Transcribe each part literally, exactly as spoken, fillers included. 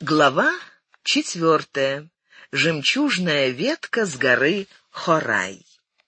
Глава четвертая. Жемчужная ветка с горы Хорай.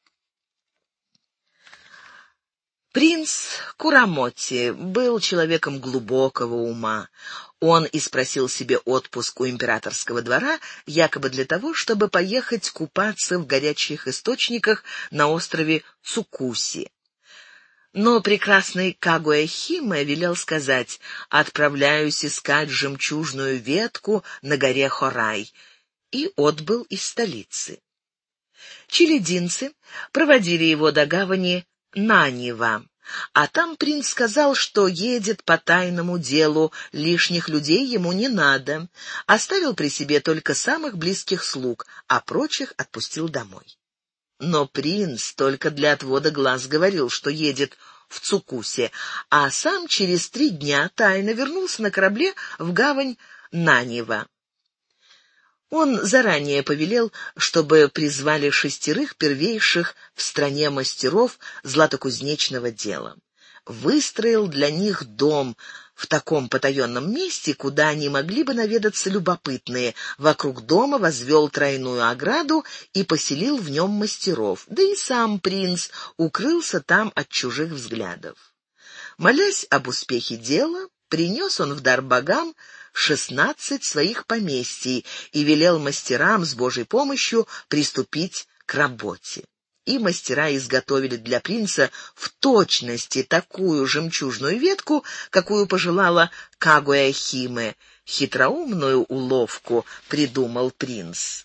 Принц Курамоти был человеком глубокого ума. Он и спросил себе отпуск у императорского двора, якобы для того, чтобы поехать купаться в горячих источниках на острове Цукуси. Но прекрасный Кагуэ-Химе велел сказать: «Отправляюсь искать жемчужную ветку на горе Хорай», и отбыл из столицы. Челядинцы проводили его до гавани Нанива, а там принц сказал, что едет по тайному делу, лишних людей ему не надо, оставил при себе только самых близких слуг, а прочих отпустил домой. Но принц только для отвода глаз говорил, что едет в Цукусе, а сам через три дня тайно вернулся на корабле в гавань Нанива. Он заранее повелел, чтобы призвали шестерых первейших в стране мастеров златокузнечного дела. Выстроил для них дом в таком потаенном месте, куда они могли бы наведаться любопытные. Вокруг дома возвел тройную ограду и поселил в нем мастеров, да и сам принц укрылся там от чужих взглядов. Молясь об успехе дела, принес он в дар богам шестнадцать своих поместий и велел мастерам с Божьей помощью приступить к работе. И мастера изготовили для принца в точности такую жемчужную ветку, какую пожелала Кагуэ-Химе. Хитроумную уловку придумал принц.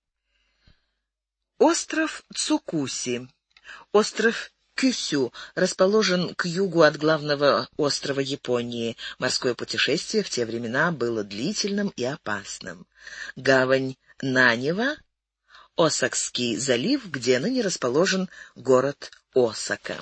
Остров Цукуси. Остров Кюсю расположен к югу от главного острова Японии. Морское путешествие в те времена было длительным и опасным. Гавань Нанива, Осакский залив, где ныне расположен город Осака.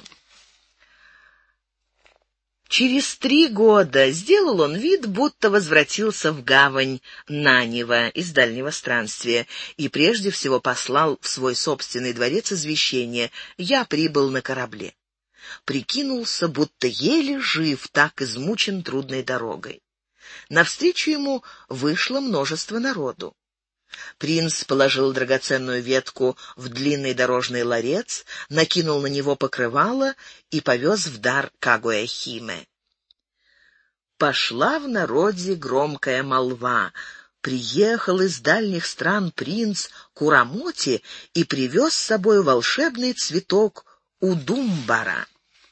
Через три года сделал он вид, будто возвратился в гавань Нанива из дальнего странствия, и прежде всего послал в свой собственный дворец извещение: «Я прибыл на корабле». Прикинулся, будто еле жив, так измучен трудной дорогой. Навстречу ему вышло множество народу. Принц положил драгоценную ветку в длинный дорожный ларец, накинул на него покрывало и повез в дар Кагуэ-Химе. Пошла в народе громкая молва. Приехал из дальних стран принц Курамоти и привез с собой волшебный цветок удумбара.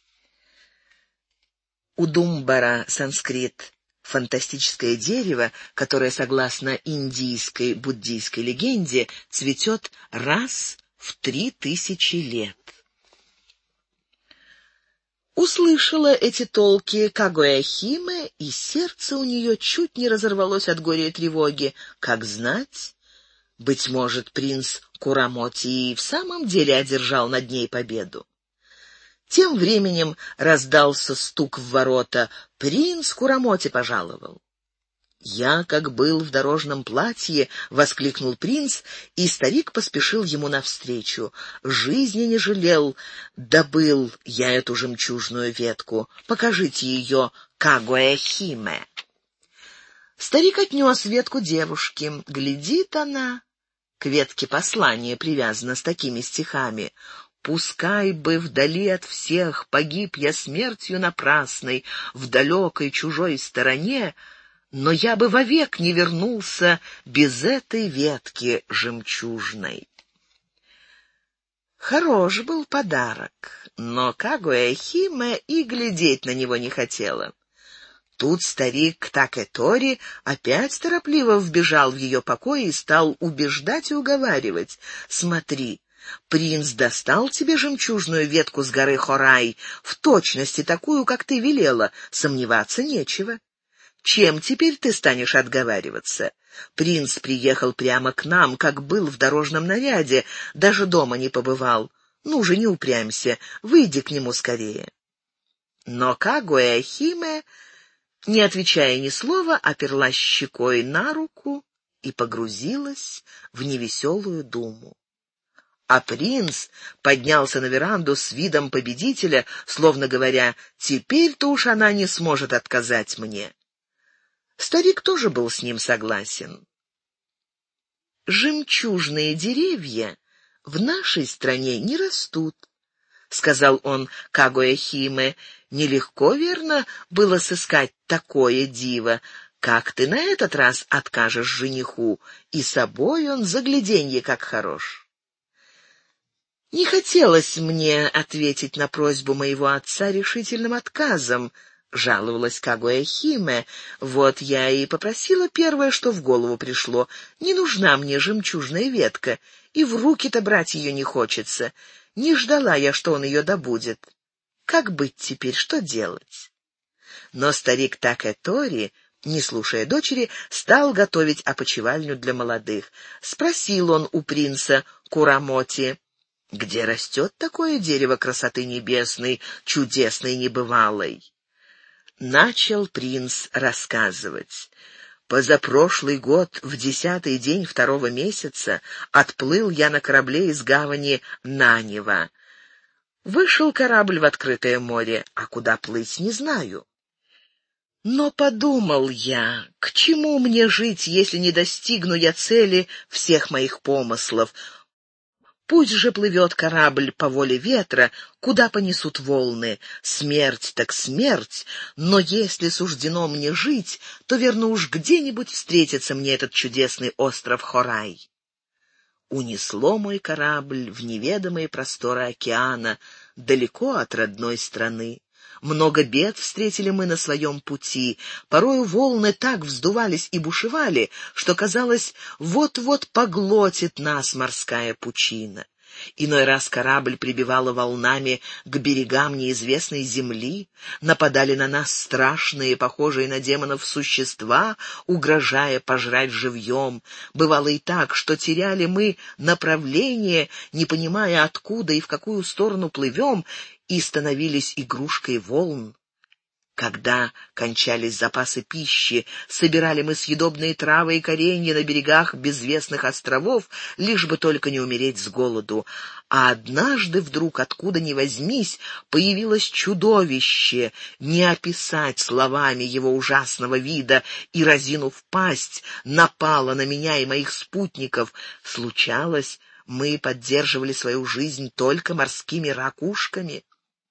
Удумбара, санскрит. Фантастическое дерево, которое, согласно индийской буддийской легенде, цветет раз в три тысячи лет. Услышала эти толки Кагуэ-Химе, и сердце у нее чуть не разорвалось от горя и тревоги. Как знать, быть может, принц Курамоти и в самом деле одержал над ней победу. Тем временем раздался стук в ворота. Принц Курамоти пожаловал. «Я, как был в дорожном платье», — воскликнул принц, и старик поспешил ему навстречу. «Жизни не жалел, добыл я эту жемчужную ветку. Покажите ее Кагуэ-Химе». Старик отнес ветку девушке. Глядит она. К ветке послание привязано с такими стихами: «Пускай бы вдали от всех погиб я смертью напрасной в далекой чужой стороне, но я бы вовек не вернулся без этой ветки жемчужной». Хорош был подарок, но Кагуэ-Химе и глядеть на него не хотела. Тут старик Такэтори опять торопливо вбежал в ее покой и стал убеждать и уговаривать: «Смотри, принц достал тебе жемчужную ветку с горы Хорай, в точности такую, как ты велела, сомневаться нечего. Чем теперь ты станешь отговариваться? Принц приехал прямо к нам, как был в дорожном наряде, даже дома не побывал. Ну же, не упрямься, выйди к нему скорее». Но Кагуэ-Химе, не отвечая ни слова, оперлась щекой на руку и погрузилась в невеселую думу. А принц поднялся на веранду с видом победителя, словно говоря: «Теперь-то уж она не сможет отказать мне». Старик тоже был с ним согласен. «Жемчужные деревья в нашей стране не растут», — сказал он Кагоэ-Химе. «Нелегко, верно, было сыскать такое диво. Как ты на этот раз откажешь жениху? И собой он загляденье как хорош». Не хотелось мне ответить на просьбу моего отца решительным отказом, — жаловалась Кагоэ-Химе. Вот я и попросила первое, что в голову пришло. Не нужна мне жемчужная ветка, и в руки-то брать ее не хочется. Не ждала я, что он ее добудет. Как быть теперь, что делать? Но старик Такэ-Тори, не слушая дочери, стал готовить опочивальню для молодых. Спросил он у принца Курамоти, где растет такое дерево красоты небесной, чудесной, небывалой. Начал принц рассказывать. Позапрошлый год, в десятый день второго месяца, отплыл я на корабле из гавани Нанева. Вышел корабль в открытое море, а куда плыть, не знаю. Но подумал я, к чему мне жить, если не достигну я цели всех моих помыслов? Пусть же плывет корабль по воле ветра, куда понесут волны. Смерть так смерть, но если суждено мне жить, то, верно уж, где-нибудь встретится мне этот чудесный остров Хорай. Унесло мой корабль в неведомые просторы океана, далеко от родной страны. Много бед встретили мы на своем пути. Порою волны так вздувались и бушевали, что, казалось, вот-вот поглотит нас морская пучина. Иной раз корабль прибивало волнами к берегам неизвестной земли, нападали на нас страшные, похожие на демонов существа, угрожая пожрать живьем. Бывало и так, что теряли мы направление, не понимая, откуда и в какую сторону плывем, и становились игрушкой волн. Когда кончались запасы пищи, собирали мы съедобные травы и коренья на берегах безвестных островов, лишь бы только не умереть с голоду. А однажды вдруг, откуда ни возьмись, появилось чудовище, не описать словами его ужасного вида, и, разинув пасть, напало на меня и моих спутников. Случалось, мы поддерживали свою жизнь только морскими ракушками.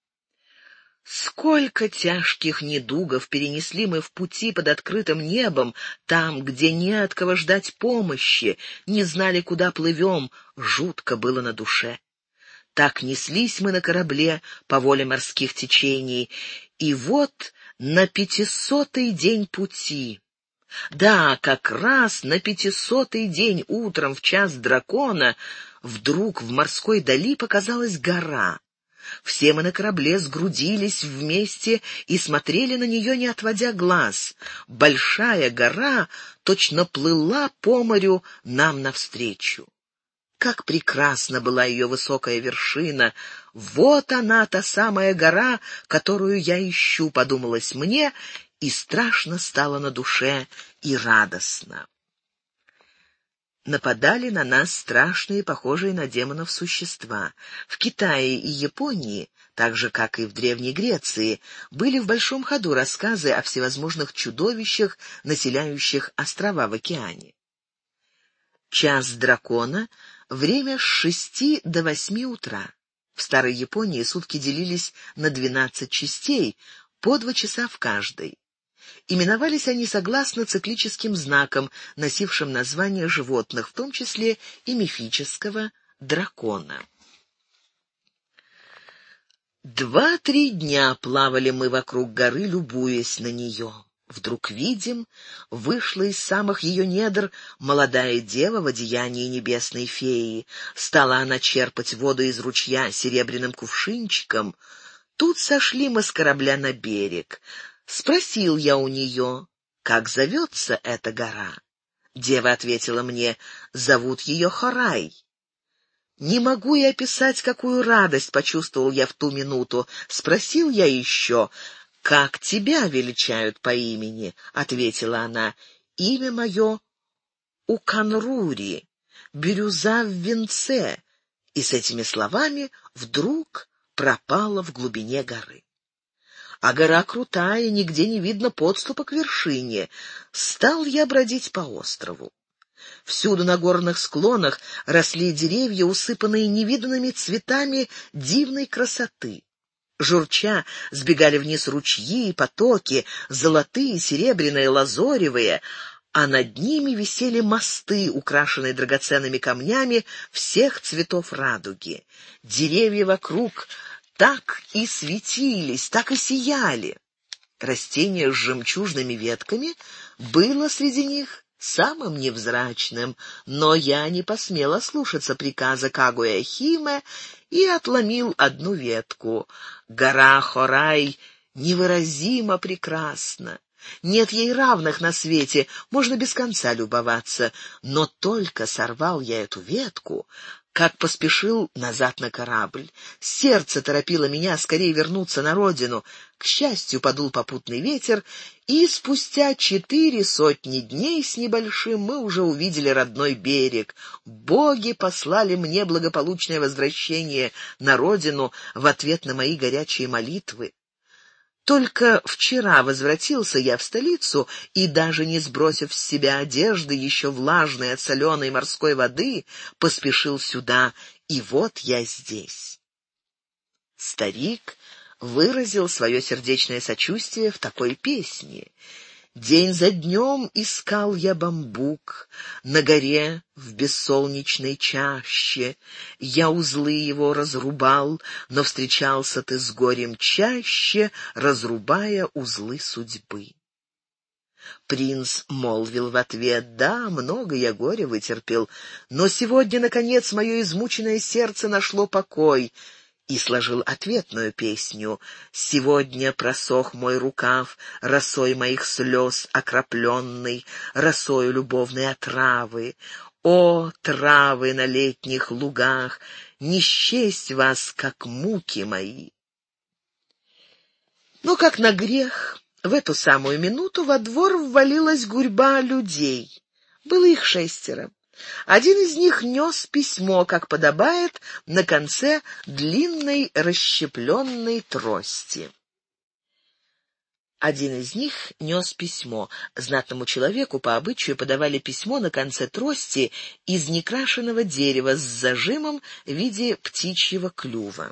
Сколько тяжких недугов перенесли мы в пути под открытым небом, там, где не от кого ждать помощи, не знали, куда плывем, жутко было на душе. Так неслись мы на корабле по воле морских течений, и вот на пятисотый день пути. Да, как раз на пятисотый день утром в час дракона вдруг в морской дали показалась гора. Все мы на корабле сгрудились вместе и смотрели на нее, не отводя глаз. Большая гора точно плыла по морю нам навстречу. Как прекрасна была ее высокая вершина! Вот она, та самая гора, которую я ищу, подумалось мне, и страшно стало на душе и радостно. Нападали на нас страшные, похожие на демонов существа. В Китае и Японии, так же, как и в Древней Греции, были в большом ходу рассказы о всевозможных чудовищах, населяющих острова в океане. Час дракона — время с шести до восьми утра. В старой Японии сутки делились на двенадцать частей, по два часа в каждой. Именовались они согласно циклическим знакам, носившим названия животных, в том числе и мифического дракона. Два-три дня плавали мы вокруг горы, любуясь на нее. Вдруг видим, вышла из самых ее недр молодая дева в одеянии небесной феи. Стала она черпать воду из ручья серебряным кувшинчиком. Тут сошли мы с корабля на берег. Спросил я у нее, как зовется эта гора. Дева ответила мне, зовут ее Хорай. Не могу и описать, какую радость почувствовал я в ту минуту. Спросил я еще, как тебя величают по имени? Ответила она, имя мое Уканрури, бирюза в венце. И с этими словами вдруг пропала в глубине горы. а гора крутая, нигде не видно подступа к вершине. Стал я бродить по острову. Всюду на горных склонах росли деревья, усыпанные невиданными цветами дивной красоты. Журча сбегали вниз ручьи и потоки, золотые, серебряные, лазоревые, а над ними висели мосты, украшенные драгоценными камнями всех цветов радуги. Деревья вокруг так и светились, так и сияли. Растение с жемчужными ветками было среди них самым невзрачным, но я не посмел ослушаться приказа Кагуя-Химе и отломил одну ветку. Гора Хорай невыразимо прекрасна. Нет ей равных на свете, можно без конца любоваться. Но только сорвал я эту ветку, как поспешил назад на корабль. Сердце торопило меня скорее вернуться на родину. К счастью, подул попутный ветер, и спустя четыре сотни дней с небольшим мы уже увидели родной берег. Боги послали мне благополучное возвращение на родину в ответ на мои горячие молитвы. Только вчера возвратился я в столицу и, даже не сбросив с себя одежды, еще влажной от соленой морской воды, поспешил сюда, и вот я здесь. Старик выразил свое сердечное сочувствие в такой песне. День за днем искал я бамбук на горе в бессолнечной чаще. Я узлы его разрубал, но встречался ты с горем чаще, разрубая узлы судьбы. Принц молвил в ответ: да, много я горя вытерпел, но сегодня, наконец, мое измученное сердце нашло покой. И сложил ответную песню: «Сегодня просох мой рукав, росой моих слез окропленный, росою любовной отравы. О, травы на летних лугах, не счесть вас, как муки мои». Но как на грех, в эту самую минуту во двор ввалилась гурьба людей. Было их шестеро. Один из них нес письмо, как подобает, на конце длинной расщепленной трости. Один из них нес письмо. Знатному человеку по обычаю подавали письмо на конце трости из некрашенного дерева с зажимом в виде птичьего клюва.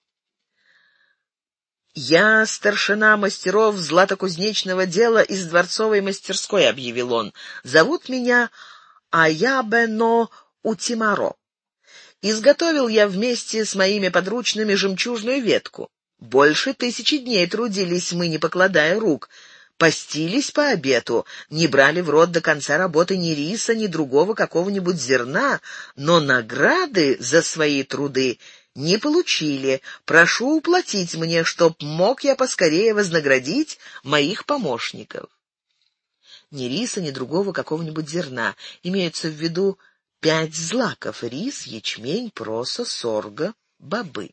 «Я старшина мастеров златокузнечного дела из дворцовой мастерской», — объявил он. «Зовут меня Аябе-но Утимаро. Изготовил я вместе с моими подручными жемчужную ветку. Больше тысячи дней трудились мы, не покладая рук, постились по обету, не брали в рот до конца работы ни риса, ни другого какого-нибудь зерна, но награды за свои труды не получили. Прошу уплатить мне, чтоб мог я поскорее вознаградить моих помощников». Ни риса, ни другого какого-нибудь зерна. Имеются в виду пять злаков: рис, ячмень, проса, сорго, бобы.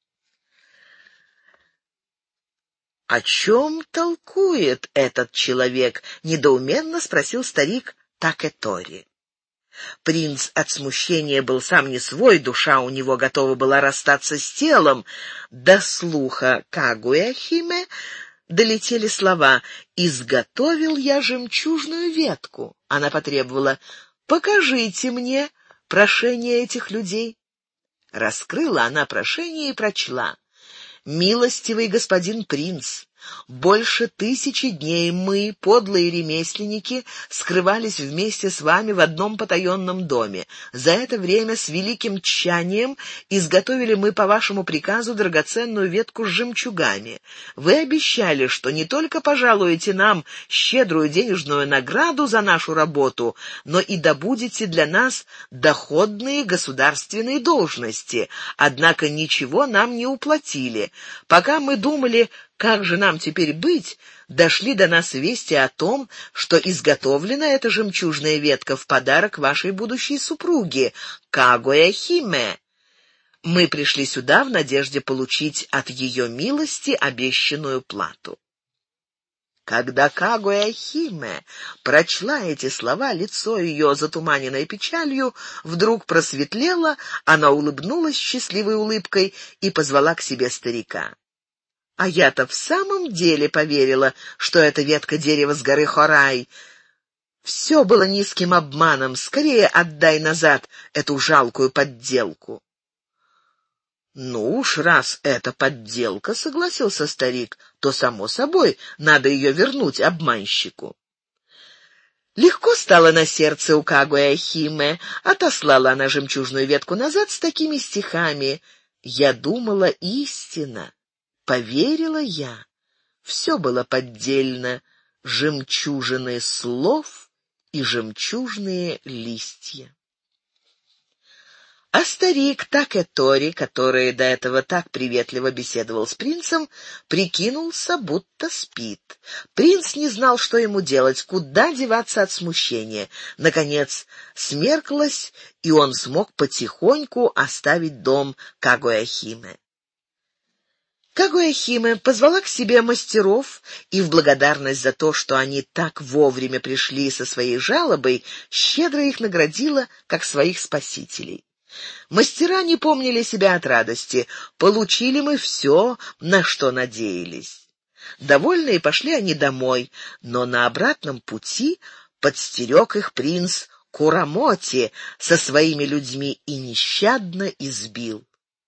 «О чем толкует этот человек?» — недоуменно спросил старик Такетори. Принц от смущения был сам не свой, душа у него готова была расстаться с телом. До слуха Кагуя-Химе долетели слова: «Изготовил я жемчужную ветку». Она потребовала: «Покажите мне прошение этих людей». Раскрыла она прошение и прочла: «Милостивый господин принц, больше тысячи дней мы, подлые ремесленники, скрывались вместе с вами в одном потаенном доме. За это время с великим тщанием изготовили мы по вашему приказу драгоценную ветку с жемчугами. Вы обещали, что не только пожалуете нам щедрую денежную награду за нашу работу, но и добудете для нас доходные государственные должности. Однако ничего нам не уплатили. Пока мы думали, как же нам теперь быть, дошли до нас вести о том, что изготовлена эта жемчужная ветка в подарок вашей будущей супруге, Кагуя-Химе. Мы пришли сюда в надежде получить от ее милости обещанную плату». Когда Кагуя-Химе прочла эти слова, лицо ее, затуманенное печалью, вдруг просветлело, она улыбнулась счастливой улыбкой и позвала к себе старика. А я-то в самом деле поверила, что это ветка дерева с горы Хорай. Все было низким обманом. Скорее отдай назад эту жалкую подделку». «Ну уж, раз это подделка, — согласился старик, — то, само собой, надо ее вернуть обманщику». Легко стало на сердце у Кагуя-Химе. Отослала она жемчужную ветку назад с такими стихами: «Я думала, истина, поверила я. Все было поддельно, жемчужины слов и жемчужные листья». А старик Такэтори, который до этого так приветливо беседовал с принцем, прикинулся, будто спит. Принц не знал, что ему делать, куда деваться от смущения. Наконец смерклось, и он смог потихоньку оставить дом Кагуя-Химе. Кагуя-Химе позвала к себе мастеров и в благодарность за то, что они так вовремя пришли со своей жалобой, щедро их наградила как своих спасителей. Мастера не помнили себя от радости. Получили мы все, на что надеялись. Довольные пошли они домой, но на обратном пути подстерег их принц Курамоти со своими людьми и нещадно избил.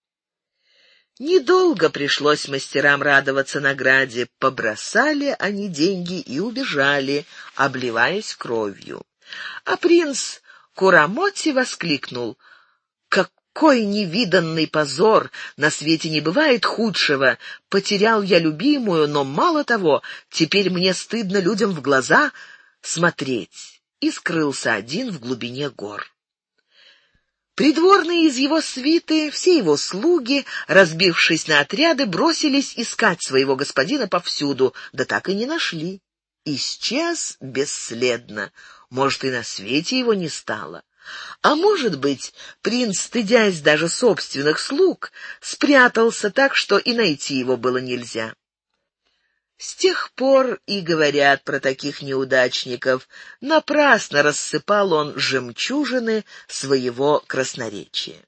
Недолго пришлось мастерам радоваться награде. Побросали они деньги и убежали, обливаясь кровью. А принц Курамоти воскликнул: «Какой невиданный позор! На свете не бывает худшего. Потерял я любимую, но мало того, теперь мне стыдно людям в глаза смотреть». И скрылся один в глубине гор. Придворные из его свиты, все его слуги, разбившись на отряды, бросились искать своего господина повсюду, да так и не нашли. Исчез бесследно. Может, и на свете его не стало. А может быть, принц, стыдясь даже собственных слуг, спрятался так, что и найти его было нельзя. С тех пор и говорят про таких неудачников: напрасно рассыпал он жемчужины своего красноречия.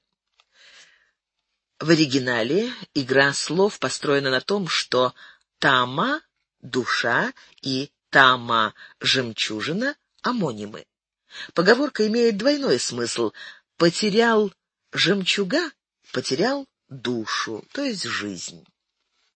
В оригинале игра слов построена на том, что «тама» — душа и «тама» — жемчужина — амонимы. Поговорка имеет двойной смысл: потерял жемчуга — потерял душу, то есть жизнь.